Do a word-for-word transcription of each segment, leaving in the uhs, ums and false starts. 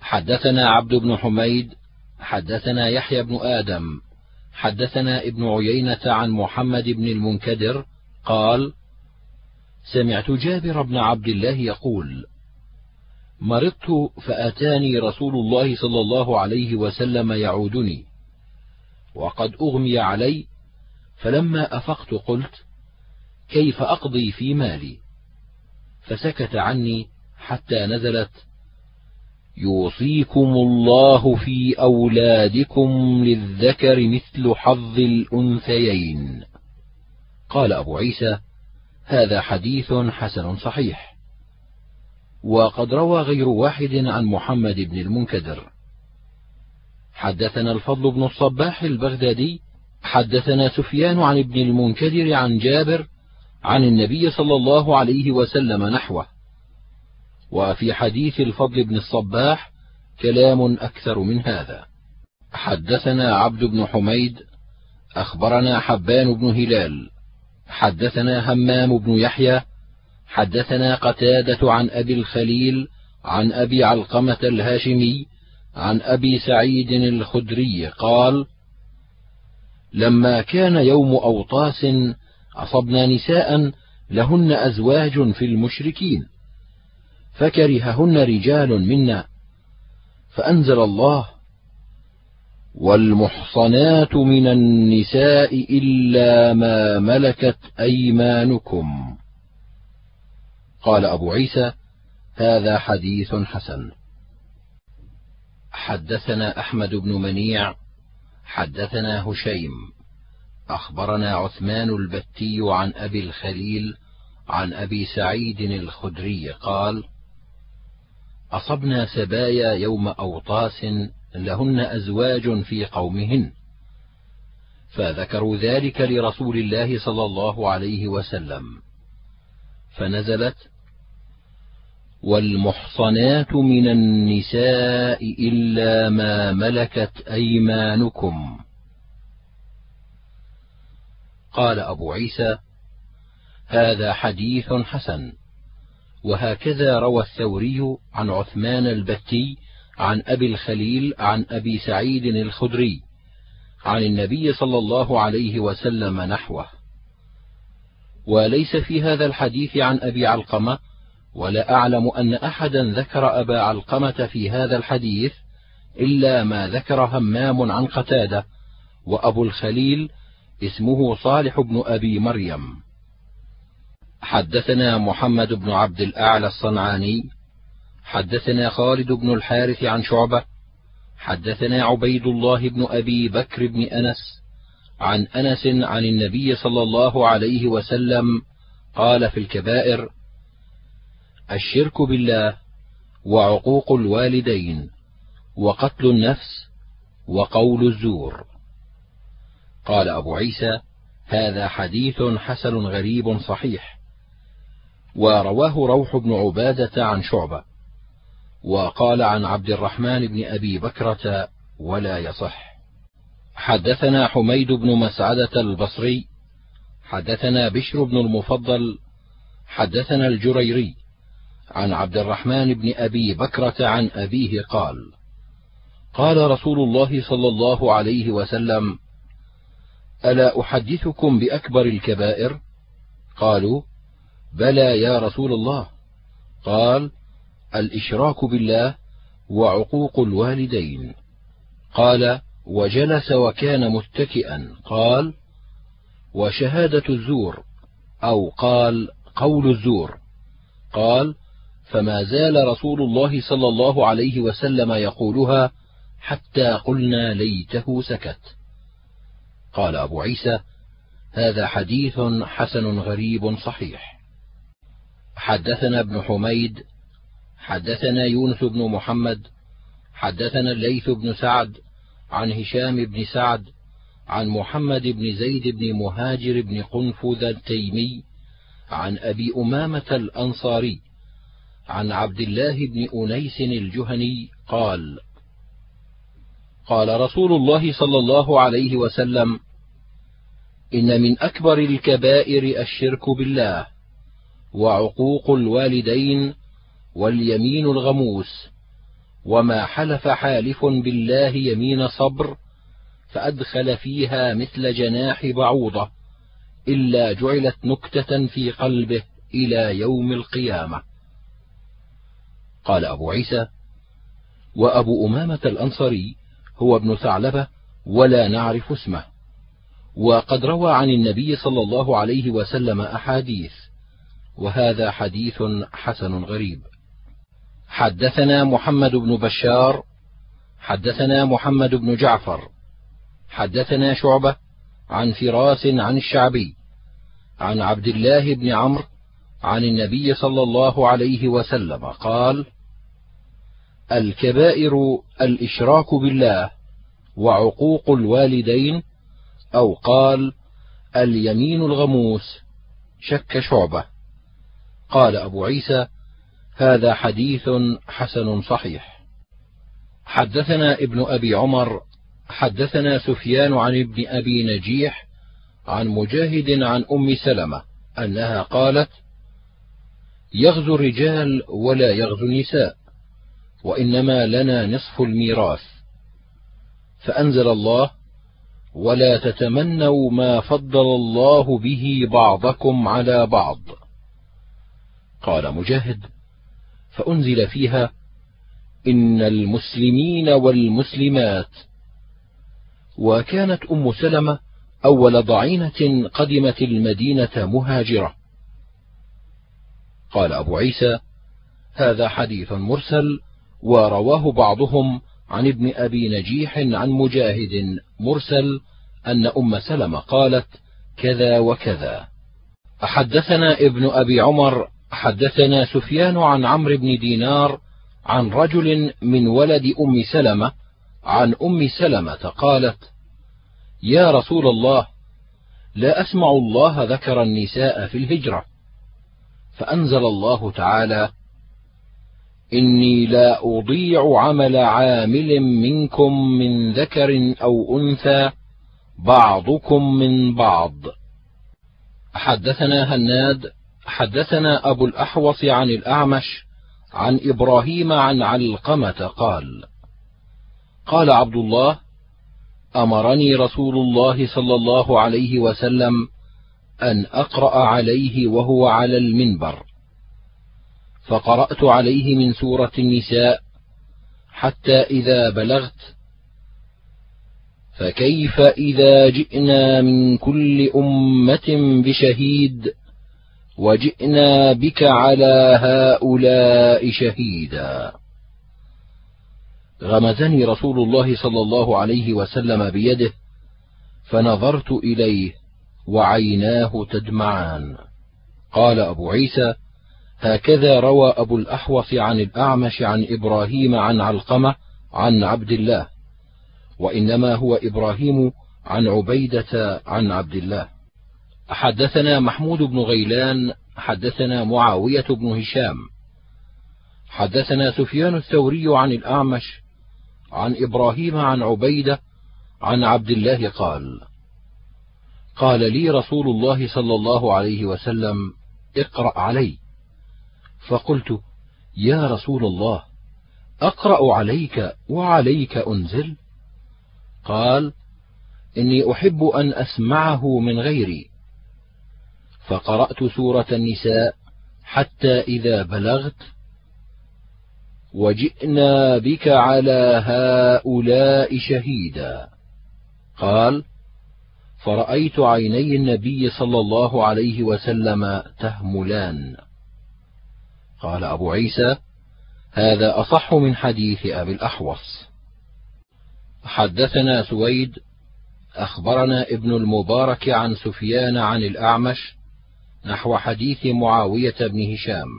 حدثنا عبد بن حميد حدثنا يحيى بن آدم حدثنا ابن عيينة عن محمد بن المنكدر قال: سمعت جابر بن عبد الله يقول: مرضت فأتاني رسول الله صلى الله عليه وسلم يعودني وقد أغمي علي، فلما أفقت قلت: كيف أقضي في مالي؟ فسكت عني حتى نزلت: يوصيكم الله في أولادكم للذكر مثل حظ الأنثيين. قال أبو عيسى: هذا حديث حسن صحيح. وقد روى غير واحد عن محمد بن المنكدر. حدثنا الفضل بن الصباح البغدادي حدثنا سفيان عن ابن المنكدر عن جابر عن النبي صلى الله عليه وسلم نحوه، وفي حديث الفضل بن الصباح كلام أكثر من هذا. حدثنا عبد بن حميد أخبرنا حبان بن هلال حدثنا همام بن يحيى حدثنا قتادة عن أبي الخليل عن أبي علقمة الهاشمي عن أبي سعيد الخدري قال: لما كان يوم أوطاس أصبنا نساء لهن أزواج في المشركين، فكرههن رجال منا، فأنزل الله: والمحصنات من النساء إلا ما ملكت أيمانكم. قال أبو عيسى: هذا حديث حسن. حدثنا أحمد بن منيع حدثنا هشيم أخبرنا عثمان البتي عن أبي الخليل عن أبي سعيد الخدري قال: أصبنا سبايا يوم أوطاس لهن أزواج في قومهن، فذكروا ذلك لرسول الله صلى الله عليه وسلم، فنزلت: والمحصنات من النساء إلا ما ملكت أيمانكم. قال أبو عيسى: هذا حديث حسن. وهكذا روى الثوري عن عثمان البتي عن أبي الخليل عن أبي سعيد الخدري عن النبي صلى الله عليه وسلم نحوه. وليس في هذا الحديث عن أبي علقمة، ولا أعلم أن أحدا ذكر أبا علقمة في هذا الحديث إلا ما ذكر همام عن قتادة، وأبو الخليل اسمه صالح بن أبي مريم. حدثنا محمد بن عبد الأعلى الصنعاني حدثنا خالد بن الحارث عن شعبة حدثنا عبيد الله بن أبي بكر بن أنس عن أنس عن النبي صلى الله عليه وسلم قال في الكبائر: الشرك بالله، وعقوق الوالدين، وقتل النفس، وقول الزور. قال أبو عيسى: هذا حديث حسن غريب صحيح. ورواه روح بن عبادة عن شعبة، وقال عن عبد الرحمن بن أبي بكرة ولا يصح. حدثنا حميد بن مسعدة البصري حدثنا بشر بن المفضل حدثنا الجريري عن عبد الرحمن بن أبي بكرة عن أبيه قال: قال رسول الله صلى الله عليه وسلم: ألا أحدثكم بأكبر الكبائر؟ قالوا: بلى يا رسول الله. قال: الإشراك بالله، وعقوق الوالدين. قال: وجلس وكان متكئا. قال: وشهادة الزور، أو قال: قول الزور. قال: فما زال رسول الله صلى الله عليه وسلم يقولها حتى قلنا ليته سكت. قال أبو عيسى: هذا حديث حسن غريب صحيح. حدثنا ابن حميد حدثنا يونس بن محمد حدثنا الليث بن سعد عن هشام بن سعد عن محمد بن زيد بن مهاجر بن قنفذ التيمي عن أبي أمامة الأنصاري عن عبد الله بن أنيس الجهني قال: قال رسول الله صلى الله عليه وسلم: إن من أكبر الكبائر الشرك بالله، وعقوق الوالدين، واليمين الغموس، وما حلف حالف بالله يمين صبر فأدخل فيها مثل جناح بعوضة إلا جعلت نكتة في قلبه إلى يوم القيامة. قال أبو عيسى: وأبو أمامة الأنصاري هو ابن ثعلبة ولا نعرف اسمه، وقد روى عن النبي صلى الله عليه وسلم أحاديث، وهذا حديث حسن غريب. حدثنا محمد بن بشار حدثنا محمد بن جعفر حدثنا شعبة عن فراس عن الشعبي عن عبد الله بن عمرو عن النبي صلى الله عليه وسلم قال: الكبائر الإشراك بالله وعقوق الوالدين، أو قال اليمين الغموس. شك شعبة. قال أبو عيسى: هذا حديث حسن صحيح. حدثنا ابن أبي عمر حدثنا سفيان عن ابن أبي نجيح عن مجاهد عن أم سلمة أنها قالت: يغزو الرجال ولا يغزو النساء، وإنما لنا نصف الميراث. فأنزل الله: ولا تتمنوا ما فضل الله به بعضكم على بعض. قال مجاهد: فأنزل فيها: إن المسلمين والمسلمات. وكانت أم سلمة أول ضعينة قدمت المدينة مهاجرة. قال أبو عيسى: هذا حديث مرسل، ورواه بعضهم عن ابن أبي نجيح عن مجاهد مرسل أن أم سلمة قالت كذا وكذا. حدثنا ابن أبي عمر حدثنا سفيان عن عمرو بن دينار عن رجل من ولد أم سلمة عن أم سلمة قالت: يا رسول الله، لا أسمع الله ذكر النساء في الهجرة. فأنزل الله تعالى: إني لا أضيع عمل عامل منكم من ذكر أو أنثى بعضكم من بعض. حدثنا هناد حدثنا أبو الأحوص عن الأعمش عن إبراهيم عن علقمة قال: قال عبد الله: أمرني رسول الله صلى الله عليه وسلم أن أقرأ عليه وهو على المنبر، فقرأت عليه من سورة النساء حتى إذا بلغت: فكيف إذا جئنا من كل أمة بشهيد وجئنا بك على هؤلاء شهيدا. غمزني رسول الله صلى الله عليه وسلم بيده، فنظرت إليه وعيناه تدمعان. قال أبو عيسى: هكذا روى أبو الأحوص عن الأعمش عن إبراهيم عن علقمة عن عبد الله، وإنما هو إبراهيم عن عبيدة عن عبد الله. حدثنا محمود بن غيلان حدثنا معاوية بن هشام حدثنا سفيان الثوري عن الأعمش عن إبراهيم عن عبيدة عن عبد الله قال: قال لي رسول الله صلى الله عليه وسلم: اقرأ علي. فقلت: يا رسول الله، أقرأ عليك وعليك أنزل؟ قال: إني أحب أن أسمعه من غيري. فقرأت سورة النساء حتى إذا بلغت: وجئنا بك على هؤلاء شهيدا. قال: فرأيت عيني النبي صلى الله عليه وسلم تهملان. قال أبو عيسى: هذا أصح من حديث أبي الأحوص. حدثنا سويد أخبرنا ابن المبارك عن سفيان عن الأعمش نحو حديث معاوية بن هشام.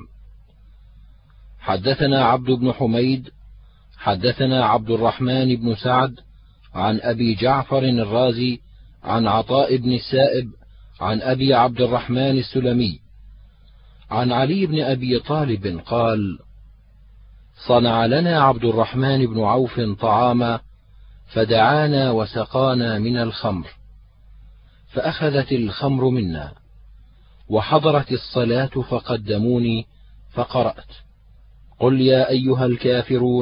حدثنا عبد بن حميد حدثنا عبد الرحمن بن سعد عن أبي جعفر الرازي عن عطاء بن السائب عن أبي عبد الرحمن السلمي عن علي بن أبي طالب قال: صنع لنا عبد الرحمن بن عوف طعاما فدعانا وسقانا من الخمر، فأخذت الخمر منا، وحضرت الصلاة فقدموني، فقرأت: قل يا أيها الكافرون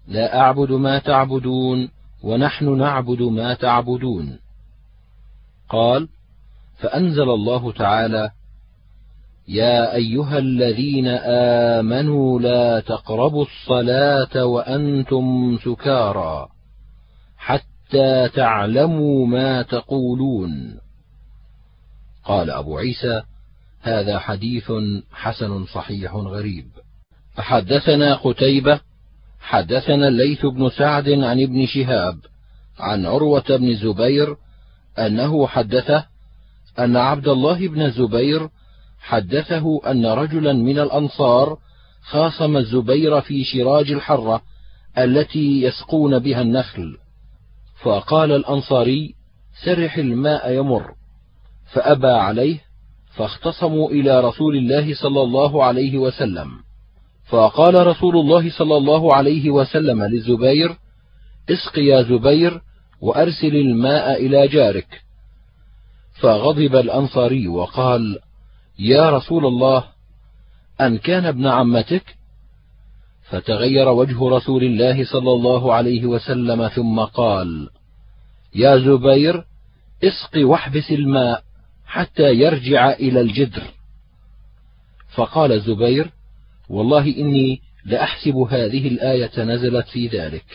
لا أعبد ما تعبدون ونحن نعبد ما تعبدون. قال: فأنزل الله تعالى: يا أيها الذين آمنوا لا تقربوا الصلاة وأنتم سكارى حتى تعلموا ما تقولون. قال أبو عيسى: هذا حديث حسن صحيح غريب. حدثنا قتيبة حدثنا الليث بن سعد عن ابن شهاب عن عروة بن الزبير أنه حدثه أن عبد الله بن الزبير حدثه أن رجلا من الأنصار خاصم الزبير في شراج الحرة التي يسقون بها النخل، فقال الأنصاري: سرح الماء يمر، فأبى عليه، فاختصموا إلى رسول الله صلى الله عليه وسلم، فقال رسول الله صلى الله عليه وسلم للزبير: اسق يا زبير وأرسل الماء إلى جارك. فغضب الأنصاري وقال: يا رسول الله، أن كان ابن عمتك؟ فتغير وجه رسول الله صلى الله عليه وسلم ثم قال: يا زبير، اسق واحبس الماء حتى يرجع إلى الجدر. فقال الزبير: والله إني لأحسب هذه الآية نزلت في ذلك: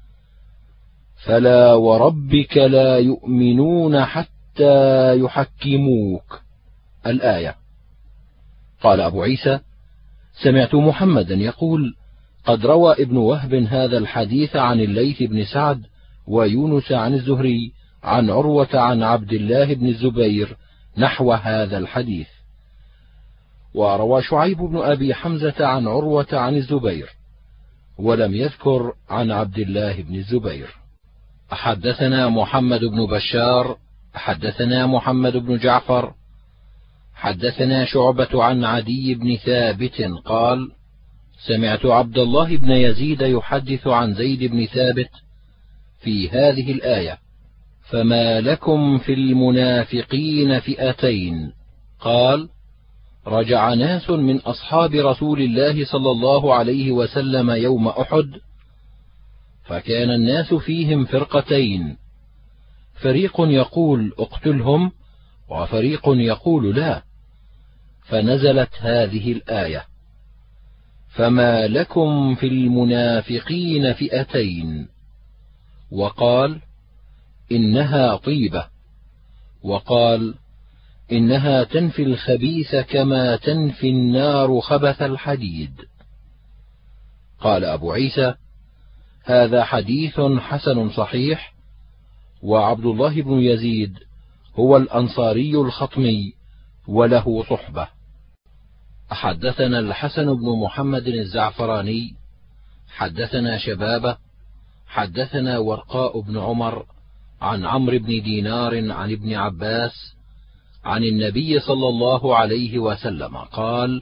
فلا وربك لا يؤمنون حتى يحكموك، الآية. قال أبو عيسى: سمعت محمدا يقول: قد روى ابن وهب هذا الحديث عن الليث بن سعد ويونس عن الزهري عن عروة عن عبد الله بن الزبير نحو هذا الحديث. وروى شعيب بن أبي حمزة عن عروة عن الزبير، ولم يذكر عن عبد الله بن الزبير. حدثنا محمد بن بشار حدثنا محمد بن جعفر حدثنا شعبة عن عدي بن ثابت قال: سمعت عبد الله بن يزيد يحدث عن زيد بن ثابت في هذه الآية: فما لكم في المنافقين فئتين. قال: رجع ناس من أصحاب رسول الله صلى الله عليه وسلم يوم أحد، فكان الناس فيهم فرقتين، فريق يقول اقتلهم وفريق يقول لا، فنزلت هذه الآية: فما لكم في المنافقين فئتين. وقال: إنها طيبة، وقال: إنها تنفي الخبيث كما تنفي النار خبث الحديد. قال أبو عيسى: هذا حديث حسن صحيح. وعبد الله بن يزيد هو الأنصاري الخطمي وله صحبة. حدثنا الحسن بن محمد الزعفراني حدثنا شبابة حدثنا ورقاء بن عمر عن عمرو بن دينار عن ابن عباس عن النبي صلى الله عليه وسلم قال: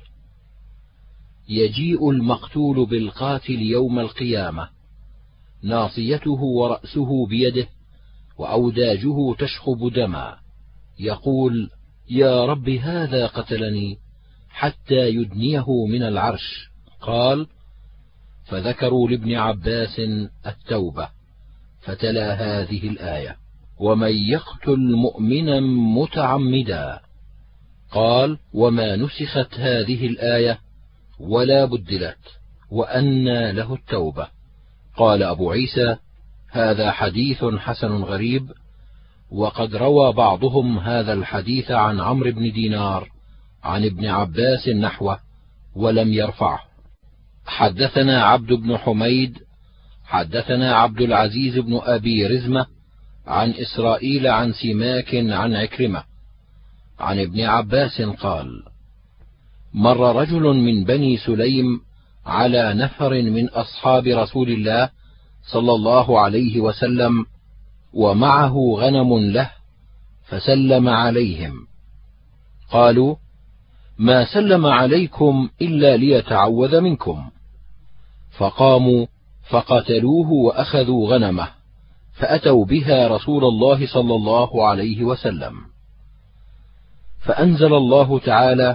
يجيء المقتول بالقاتل يوم القيامة، ناصيته ورأسه بيده وأوداجه تشخب دما، يقول: يا رب هذا قتلني، حتى يدنيه من العرش. قال: فذكروا لابن عباس التوبة، فتلا هذه الآية: ومن يقتل مؤمنا متعمدا. قال: وما نسخت هذه الآية ولا بدلت، وأنى له التوبة. قال أبو عيسى: هذا حديث حسن غريب. وقد روى بعضهم هذا الحديث عن عمرو بن دينار عن ابن عباس نحوه ولم يرفعه. حدثنا عبد بن حميد حدثنا عبد العزيز بن أبي رزمة عن إسرائيل عن سماك عن عكرمة عن ابن عباس قال: مر رجل من بني سليم على نفر من أصحاب رسول الله صلى الله عليه وسلم ومعه غنم له، فسلم عليهم. قالوا: ما سلم عليكم إلا ليتعوذ منكم. فقاموا فقتلوه وأخذوا غنمه، فأتوا بها رسول الله صلى الله عليه وسلم، فأنزل الله تعالى: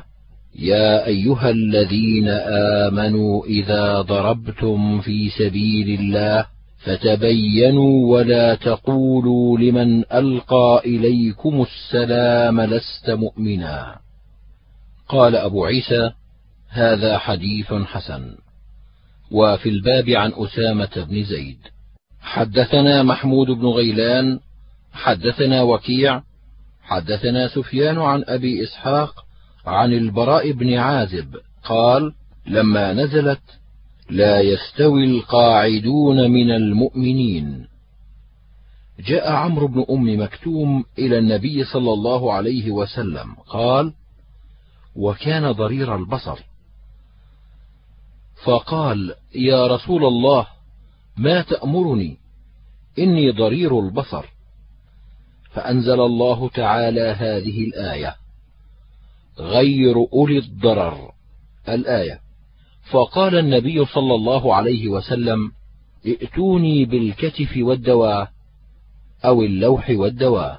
يا أيها الذين آمنوا إذا ضربتم في سبيل الله فتبينوا ولا تقولوا لمن ألقى إليكم السلام لست مؤمنا. قال أبو عيسى: هذا حديث حسن. وفي الباب عن أسامة بن زيد. حدثنا محمود بن غيلان حدثنا وكيع حدثنا سفيان عن أبي إسحاق عن البراء بن عازب قال: لما نزلت لا يستوي القاعدون من المؤمنين، جاء عمرو بن أم مكتوم إلى النبي صلى الله عليه وسلم قال: وكان ضرير البصر، فقال: يا رسول الله، ما تأمرني؟ إني ضرير البصر. فأنزل الله تعالى هذه الآية: غير أولي الضرر، الآية. فقال النبي صلى الله عليه وسلم: ائتوني بالكتف والدواء أو اللوح والدواء.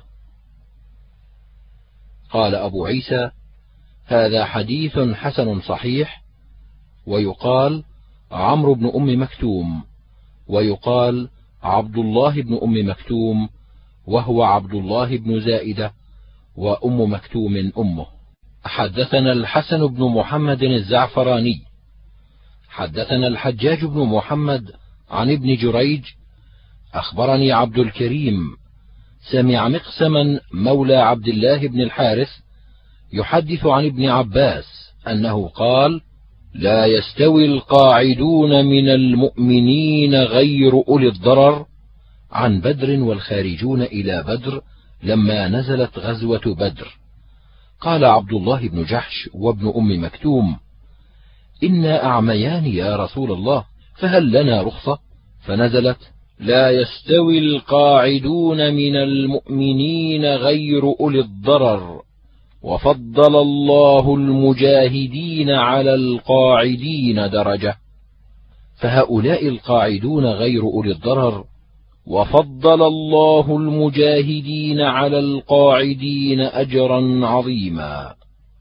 قال أبو عيسى: هذا حديث حسن صحيح. ويقال عمرو بن أم مكتوم، ويقال عبد الله بن أم مكتوم، وهو عبد الله بن زائدة، وأم مكتوم أمه. حدثنا الحسن بن محمد الزعفراني حدثنا الحجاج بن محمد عن ابن جريج أخبرني عبد الكريم سمع مقسما مولى عبد الله بن الحارث يحدث عن ابن عباس أنه قال: لا يستوي القاعدون من المؤمنين غير أولي الضرر، عن بدر والخارجون إلى بدر لما نزلت غزوة بدر. قال عبد الله بن جحش وابن أم مكتوم: إنا أعميان يا رسول الله، فهل لنا رخصة؟ فنزلت: لا يستوي القاعدون من المؤمنين غير أولي الضرر، وفضل الله المجاهدين على القاعدين درجة. فهؤلاء القاعدون غير أولي الضرر، وفضل الله المجاهدين على القاعدين أجرا عظيما،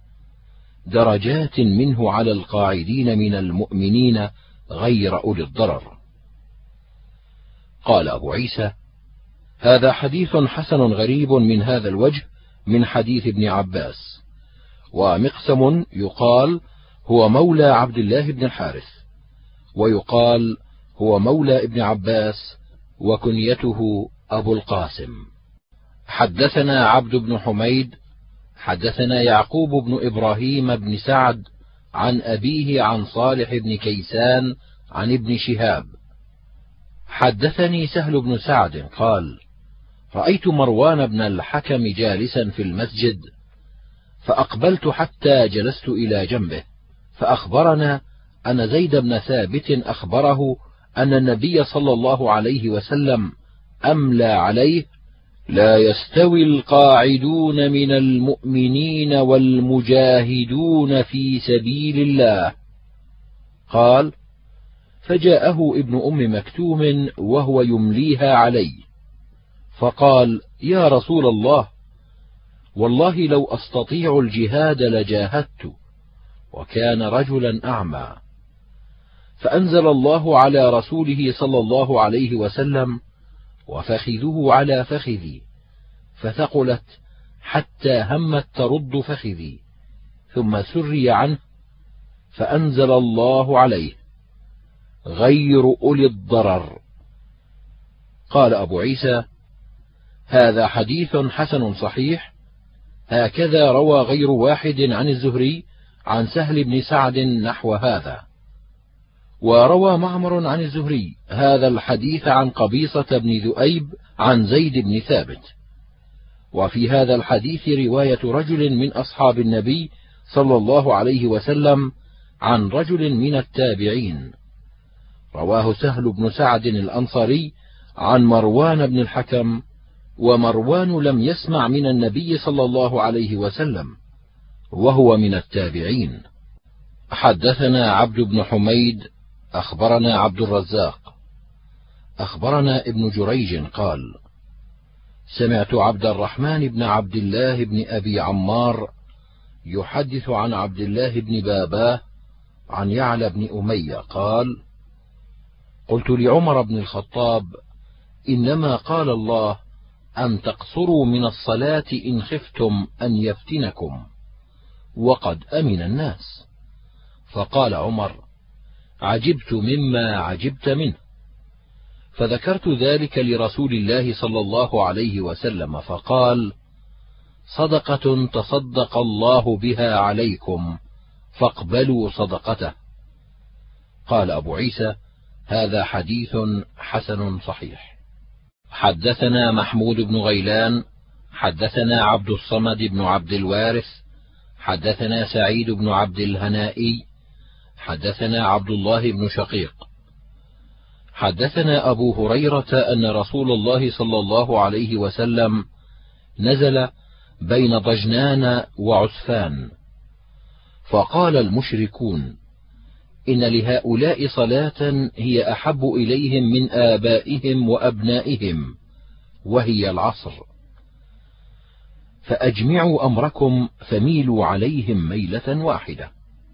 درجات منه على القاعدين من المؤمنين غير أولي الضرر. قال أبو عيسى: هذا حديث حسن غريب من هذا الوجه من حديث ابن عباس. ومقسم يقال هو مولى عبد الله بن الحارث، ويقال هو مولى ابن عباس، وكنيته أبو القاسم. حدثنا عبد بن حميد حدثنا يعقوب بن إبراهيم بن سعد عن أبيه عن صالح بن كيسان عن ابن شهاب حدثني سهل بن سعد قال: رأيت مروان بن الحكم جالسا في المسجد، فأقبلت حتى جلست إلى جنبه، فأخبرنا أن زيد بن ثابت أخبره أن النبي صلى الله عليه وسلم أملى عليه: لا يستوي القاعدون من المؤمنين والمجاهدون في سبيل الله. قال: فجاءه ابن أم مكتوم وهو يمليها علي، فقال: يا رسول الله، والله لو أستطيع الجهاد لجاهدت، وكان رجلا أعمى. فأنزل الله على رسوله صلى الله عليه وسلم: وفخذه على فخذي، فثقلت حتى همت ترد فخذي، ثم سري عنه، فأنزل الله عليه: غير أولي الضرر. قال أبو عيسى: هذا حديث حسن صحيح، هكذا روى غير واحد عن الزهري عن سهل بن سعد نحو هذا. وروى معمر عن الزهري هذا الحديث عن قبيصة بن ذؤيب عن زيد بن ثابت. وفي هذا الحديث رواية رجل من أصحاب النبي صلى الله عليه وسلم عن رجل من التابعين، رواه سهل بن سعد الأنصاري عن مروان بن الحكم، ومروان لم يسمع من النبي صلى الله عليه وسلم، وهو من التابعين. حدثنا عبد بن حميد أخبرنا عبد الرزاق أخبرنا ابن جريج قال: سمعت عبد الرحمن بن عبد الله بن أبي عمار يحدث عن عبد الله بن باباه عن يعلى بن أمية قال: قلت لعمر بن الخطاب: إنما قال الله أن تقصروا من الصلاة إن خفتم أن يفتنكم، وقد أمن الناس. فقال عمر: عجبت مما عجبت منه. فذكرت ذلك لرسول الله صلى الله عليه وسلم فقال: صدقة تصدق الله بها عليكم فاقبلوا صدقته. قال أبو عيسى: هذا حديث حسن صحيح. حدثنا محمود بن غيلان حدثنا عبد الصمد بن عبد الوارث حدثنا سعيد بن عبد الهنائي حدثنا عبد الله بن شقيق حدثنا أبو هريرة أن رسول الله صلى الله عليه وسلم نزل بين ضجنان وعسفان، فقال المشركون: إن لهؤلاء صلاة هي أحب إليهم من آبائهم وأبنائهم، وهي العصر، فأجمعوا أمركم فميلوا عليهم ميلة واحدة.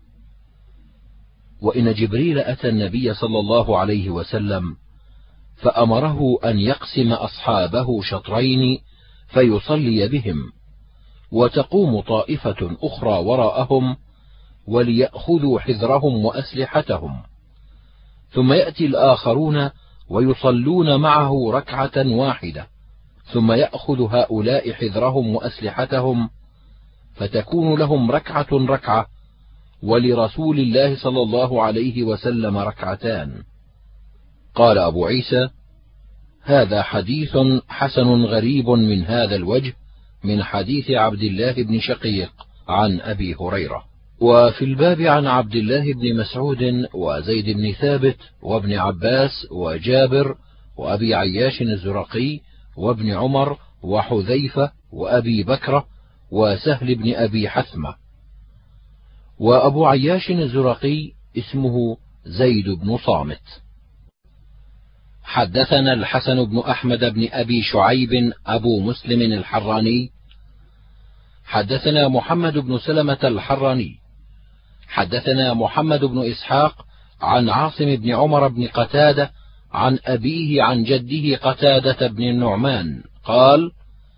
وإن جبريل أتى النبي صلى الله عليه وسلم فأمره أن يقسم أصحابه شطرين فيصلي بهم، وتقوم طائفة أخرى وراءهم وليأخذوا حذرهم وأسلحتهم، ثم يأتي الآخرون ويصلون معه ركعة واحدة، ثم يأخذ هؤلاء حذرهم وأسلحتهم، فتكون لهم ركعة ركعة، ولرسول الله صلى الله عليه وسلم ركعتان. قال أبو عيسى: هذا حديث حسن غريب من هذا الوجه، من حديث عبد الله بن شقيق عن أبي هريرة. وفي الباب عن عبد الله بن مسعود وزيد بن ثابت وابن عباس وجابر وأبي عياش الزرقي وابن عمر وحذيفة وأبي بكرة وسهل بن أبي حثمة. وأبو عياش الزرقي اسمه زيد بن صامت. حدثنا الحسن بن أحمد بن أبي شعيب أبو مسلم الحراني حدثنا محمد بن سلمة الحراني حدثنا محمد بن إسحاق عن عاصم بن عمر بن قتادة عن أبيه عن جده قتادة بن النعمان قال: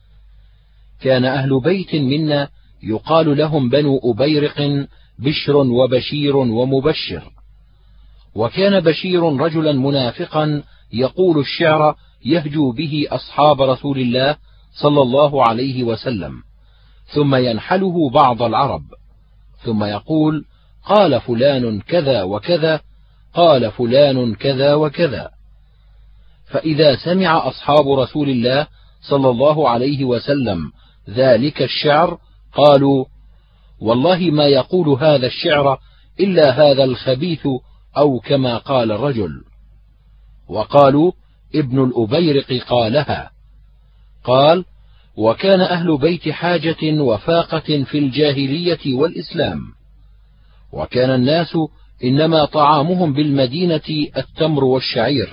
كان أهل بيت منا يقال لهم بنو أبيرق بشر وبشير ومبشر. وكان بشير رجلا منافقا يقول الشعر يهجو به أصحاب رسول الله صلى الله عليه وسلم، ثم ينحله بعض العرب، ثم يقول: قال فلان كذا وكذا، قال فلان كذا وكذا. فإذا سمع أصحاب رسول الله صلى الله عليه وسلم ذلك الشعر قالوا: والله ما يقول هذا الشعر إلا هذا الخبيث، أو كما قال الرجل. وقالوا: ابن الأبيرق قالها. قال: وكان أهل بيت حاجة وفاقة في الجاهلية والإسلام، وكان الناس إنما طعامهم بالمدينة التمر والشعير.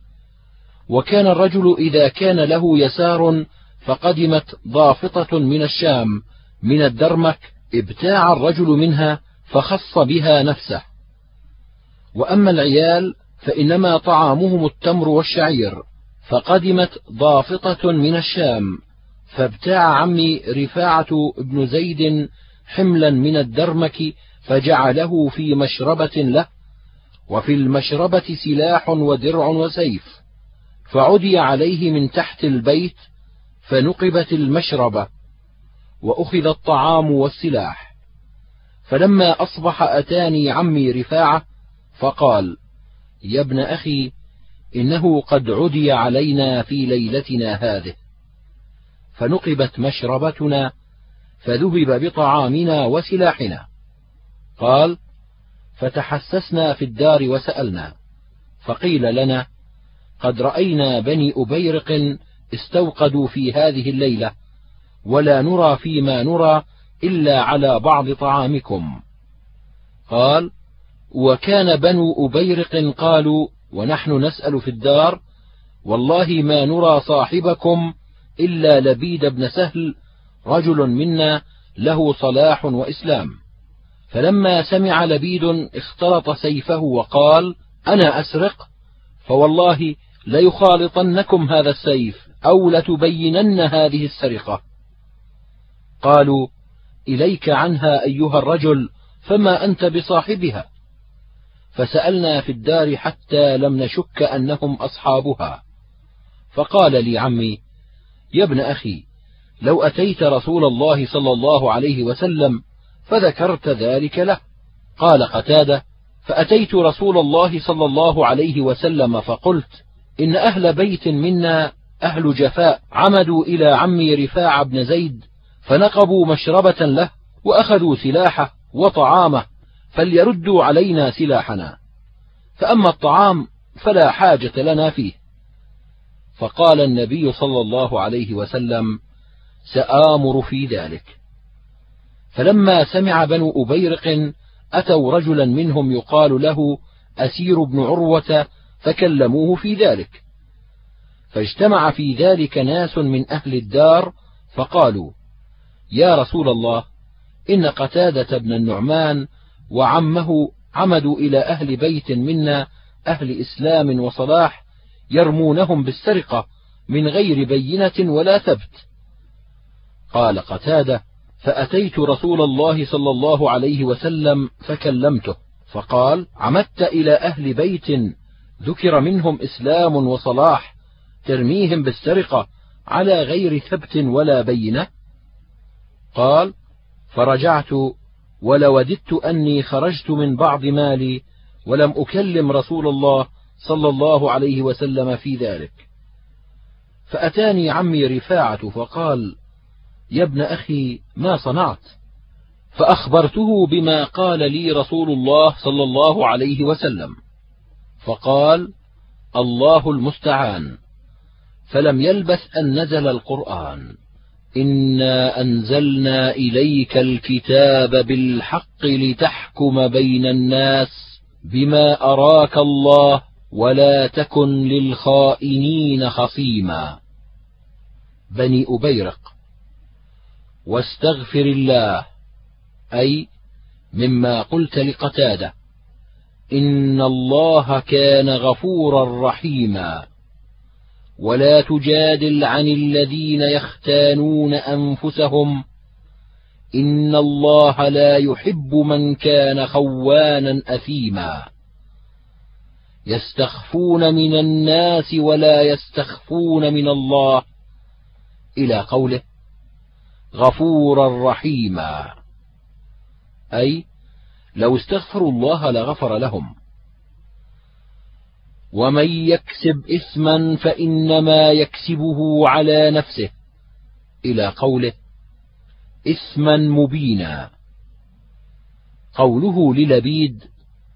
وكان الرجل إذا كان له يسار فقدمت ضافطة من الشام من الدرمك ابتاع الرجل منها فخص بها نفسه. وأما العيال فإنما طعامهم التمر والشعير، فقدمت ضافطة من الشام فابتاع عمي رفاعة بن زيد حملا من الدرمك فجعله في مشربة له، وفي المشربة سلاح ودرع وسيف، فعدي عليه من تحت البيت فنقبت المشربة وأخذ الطعام والسلاح. فلما أصبح أتاني عمي رفاعة فقال: يا ابن أخي، إنه قد عدي علينا في ليلتنا هذه. فنقبت مشربتنا فذهب بطعامنا وسلاحنا. قال: فتحسسنا في الدار وسألنا، فقيل لنا: قد رأينا بني أبيرق استوقدوا في هذه الليلة، ولا نرى فيما نرى إلا على بعض طعامكم. قال: وكان بنو أبيرق قالوا ونحن نسأل في الدار: والله ما نرى صاحبكم إلا لبيد بن سهل، رجل منا له صلاح وإسلام. فلما سمع لبيد اختلط سيفه وقال: أنا أسرق؟ فوالله ليخالطنكم هذا السيف أو لتبينن هذه السرقة. قالوا: إليك عنها أيها الرجل، فما أنت بصاحبها. فسألنا في الدار حتى لم نشك أنهم أصحابها. فقال لي عمي: يا ابن أخي، لو أتيت رسول الله صلى الله عليه وسلم فذكرت ذلك له. قال قتادة: فأتيت رسول الله صلى الله عليه وسلم فقلت: إن أهل بيت منا أهل جفاء عمدوا إلى عمي رفاع بن زيد فنقبوا مشربة له وأخذوا سلاحه وطعامه، فليردوا علينا سلاحنا، فأما الطعام فلا حاجة لنا فيه. فقال النبي صلى الله عليه وسلم: سآمر في ذلك. فلما سمع بنو أبيرق أتوا رجلا منهم يقال له أسير بن عروة فكلموه في ذلك، فاجتمع في ذلك ناس من أهل الدار فقالوا: يا رسول الله، إن قتادة بن النعمان وعمه عمدوا إلى أهل بيت منا أهل إسلام وصلاح يرمونهم بالسرقة من غير بينة ولا ثبت. قال قتادة: فأتيت رسول الله صلى الله عليه وسلم فكلمته، فقال: عمدت إلى أهل بيت ذكر منهم إسلام وصلاح ترميهم بالسرقة على غير ثبت ولا بينة؟ قال: فرجعت ولوددت أني خرجت من بعض مالي ولم أكلم رسول الله صلى الله عليه وسلم في ذلك. فأتاني عمي رفاعة فقال: يا ابن أخي، ما صنعت؟ فأخبرته بما قال لي رسول الله صلى الله عليه وسلم، فقال: الله المستعان. فلم يلبث أن نزل القرآن: إنا أنزلنا إليك الكتاب بالحق لتحكم بين الناس بما أراك الله ولا تكن للخائنين خصيما. بني أبيرق: واستغفر الله، أي مما قلت لقتادة: إن الله كان غفورا رحيما، ولا تجادل عن الذين يختانون أنفسهم، إن الله لا يحب من كان خوانا أثيما، يستخفون من الناس ولا يستخفون من الله، إلى قوله: غفورا رحيما، أي لو استغفروا الله لغفر لهم. ومن يكسب إثما فإنما يكسبه على نفسه، إلى قوله: إثما مبينا. قوله للبيد: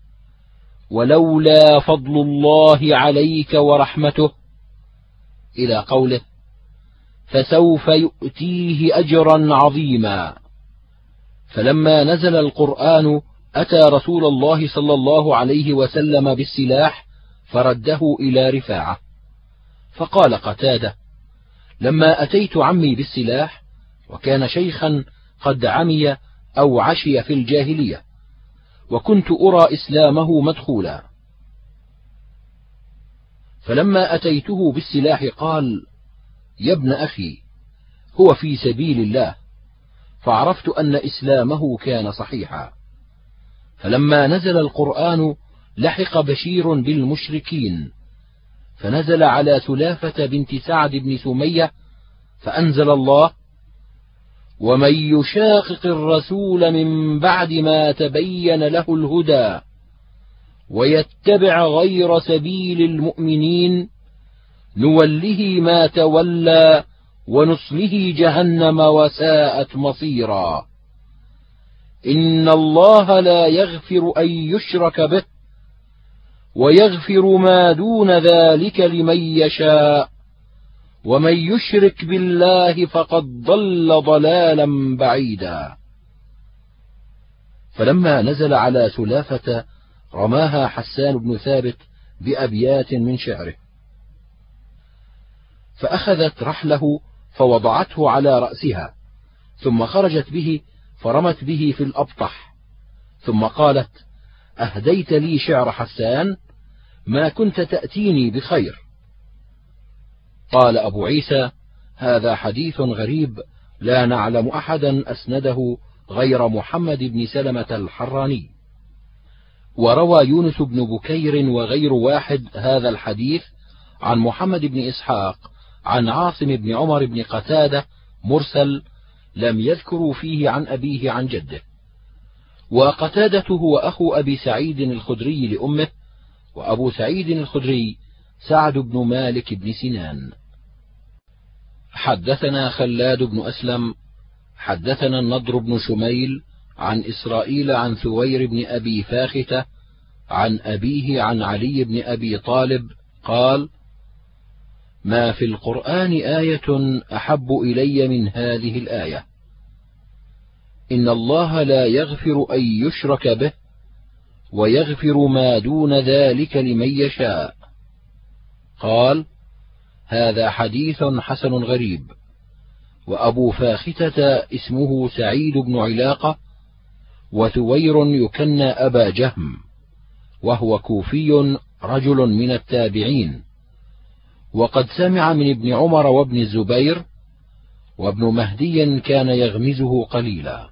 ولولا فضل الله عليك ورحمته، إلى قوله: فسوف يؤتيه أجرا عظيما. فلما نزل القرآن أتى رسول الله صلى الله عليه وسلم بالسلاح فرده إلى رفاعة. فقال قتادة: لما أتيت عمي بالسلاح وكان شيخا قد عمي أو عشي في الجاهلية، وكنت أرى إسلامه مدخولا، فلما أتيته بالسلاح قال: يا ابن أخي، هو في سبيل الله. فعرفت أن إسلامه كان صحيحا. فلما نزل القرآن لحق بشير بالمشركين، فنزل على سلافة بنت سعد بن سمية، فأنزل الله: ومن يشاقق الرسول من بعد ما تبين له الهدى ويتبع غير سبيل المؤمنين نوله ما تولى ونصله جهنم وساءت مصيرا. إن الله لا يغفر أن يشرك به ويغفر ما دون ذلك لمن يشاء، ومن يشرك بالله فقد ضل ضلالا بعيدا. فلما نزل على سلافة رماها حسان بن ثابت بأبيات من شعره، فأخذت رحله فوضعته على رأسها، ثم خرجت به فرمت به في الأبطح، ثم قالت: أهديت لي شعر حسان، ما كنت تأتيني بخير. قال أبو عيسى: هذا حديث غريب، لا نعلم أحدا أسنده غير محمد بن سلمة الحراني. وروى يونس بن بكير وغير واحد هذا الحديث عن محمد بن إسحاق عن عاصم بن عمر بن قتادة مرسل، لم يذكروا فيه عن أبيه عن جده. وقتادة هو أخو أبي سعيد الخدري لأمه، وأبو سعيد الخدري سعد بن مالك بن سنان. حدثنا خلاد بن أسلم حدثنا النضر بن شميل عن إسرائيل عن ثوير بن أبي فاختة عن أبيه عن علي بن أبي طالب قال: ما في القرآن آية أحب إلي من هذه الآية: إن الله لا يغفر أن يشرك به ويغفر ما دون ذلك لمن يشاء. قال: هذا حديث حسن غريب. وأبو فاختة اسمه سعيد بن علاقة، وثوير يكنى أبا جهم، وهو كوفي رجل من التابعين، وقد سمع من ابن عمر وابن الزبير، وابن مهدي كان يغمزه قليلا.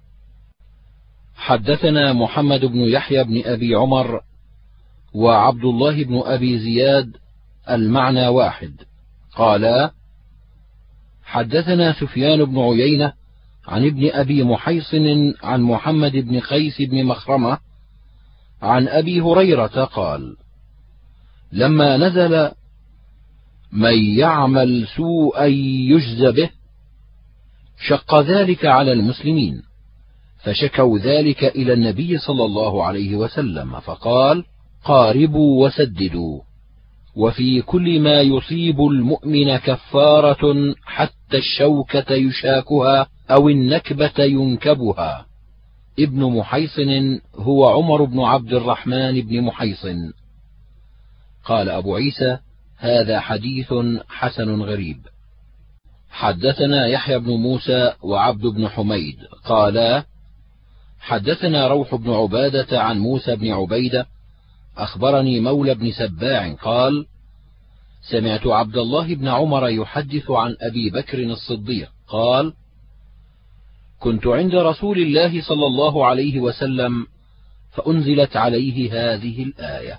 حدثنا محمد بن يحيى بن أبي عمر وعبد الله بن أبي زياد المعنى واحد، قالا: حدثنا سفيان بن عيينة عن ابن أبي محيصن عن محمد بن قيس بن مخرمة عن أبي هريرة قال: لما نزل من يعمل سوءا يجز به شق ذلك على المسلمين، فشكوا ذلك إلى النبي صلى الله عليه وسلم، فقال: قاربوا وسددوا، وفي كل ما يصيب المؤمن كفارة حتى الشوكة يشاكها أو النكبة ينكبها. ابن محيصن هو عمر بن عبد الرحمن بن محيصن. قال أبو عيسى: هذا حديث حسن غريب. حدثنا يحيى بن موسى وعبد بن حميد قالا: حدثنا روح بن عبادة عن موسى بن عبيدة أخبرني مولى بن سباع قال: سمعت عبد الله بن عمر يحدث عن أبي بكر الصديق قال: كنت عند رسول الله صلى الله عليه وسلم فأنزلت عليه هذه الآية: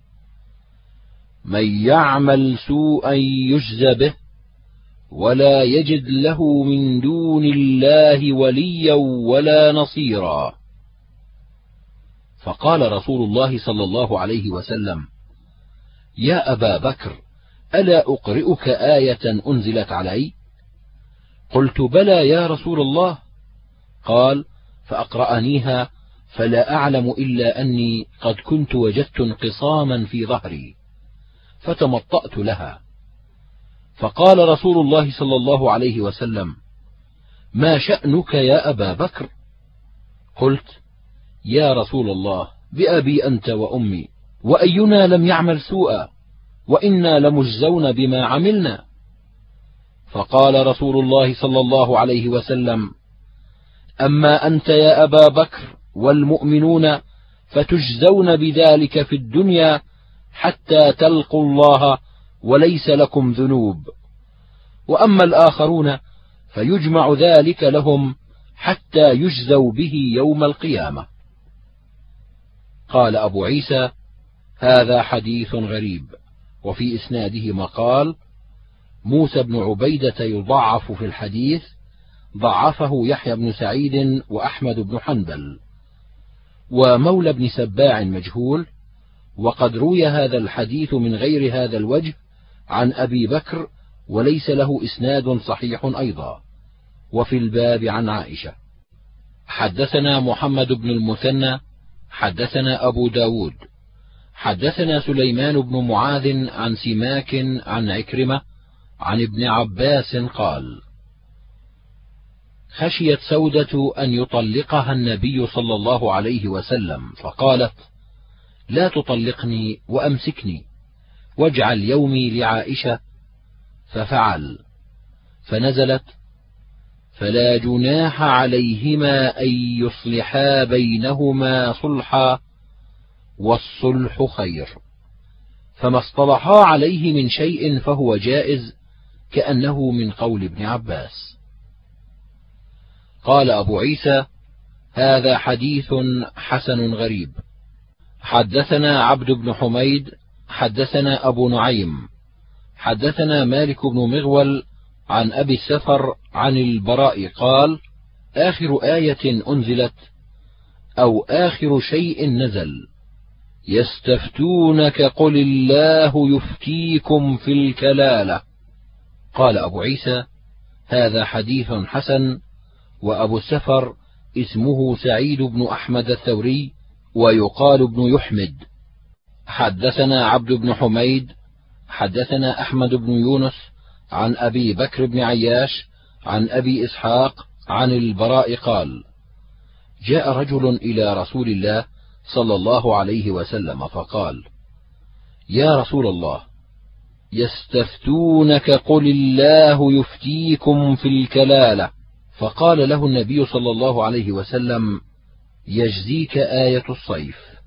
من يعمل سوءا يجز به ولا يجد له من دون الله وليا ولا نصيرا. فقال رسول الله صلى الله عليه وسلم: يا أبا بكر، ألا أقرئك آية أنزلت علي؟ قلت: بلى يا رسول الله. قال: فأقرأنيها، فلا أعلم إلا أني قد كنت وجدت انقصاما في ظهري فتمطأت لها. فقال رسول الله صلى الله عليه وسلم: ما شأنك يا أبا بكر؟ قلت: يا رسول الله، بأبي أنت وأمي، وأينا لم يعمل سوءا، وإنا لمجزون بما عملنا. فقال رسول الله صلى الله عليه وسلم: أما أنت يا أبا بكر والمؤمنون فتجزون بذلك في الدنيا حتى تلقوا الله وليس لكم ذنوب، وأما الآخرون فيجمع ذلك لهم حتى يجزوا به يوم القيامة. قال أبو عيسى: هذا حديث غريب. وفي إسناده مقال: موسى بن عبيدة يضعف في الحديث، ضعفه يحيى بن سعيد وأحمد بن حنبل. ومولى بن سباع مجهول، وقد روي هذا الحديث من غير هذا الوجه عن أبي بكر وليس له إسناد صحيح أيضا. وفي الباب عن عائشة. حدثنا محمد بن المثنى حدثنا أبو داود حدثنا سليمان بن معاذ عن سماك عن عكرمة عن ابن عباس قال: خشيت سودة أن يطلقها النبي صلى الله عليه وسلم، فقالت: لا تطلقني وأمسكني، واجعل يومي لعائشة، ففعل. فنزلت: فلا جناح عليهما أن يصلحا بينهما صلحا، والصلح خير. فما اصطلحا عليه من شيء فهو جائز، كأنه من قول ابن عباس. قال أبو عيسى: هذا حديث حسن غريب. حدثنا عبد بن حميد حدثنا أبو نعيم حدثنا مالك بن مغول عن أبي السفر عن البراء قال: آخر آية أنزلت أو آخر شيء نزل: يستفتونك قل الله يفتيكم في الكلالة. قال أبو عيسى: هذا حديث حسن. وأبو السفر اسمه سعيد بن أحمد الثوري، ويقال ابن يحمد. حدثنا عبد بن حميد حدثنا أحمد بن يونس عن أبي بكر بن عياش عن أبي إسحاق عن البراء قال: جاء رجل إلى رسول الله صلى الله عليه وسلم فقال: يا رسول الله، يستفتونك قل الله يفتيكم في الكلالة. فقال له النبي صلى الله عليه وسلم: يجزيك آية الصيف.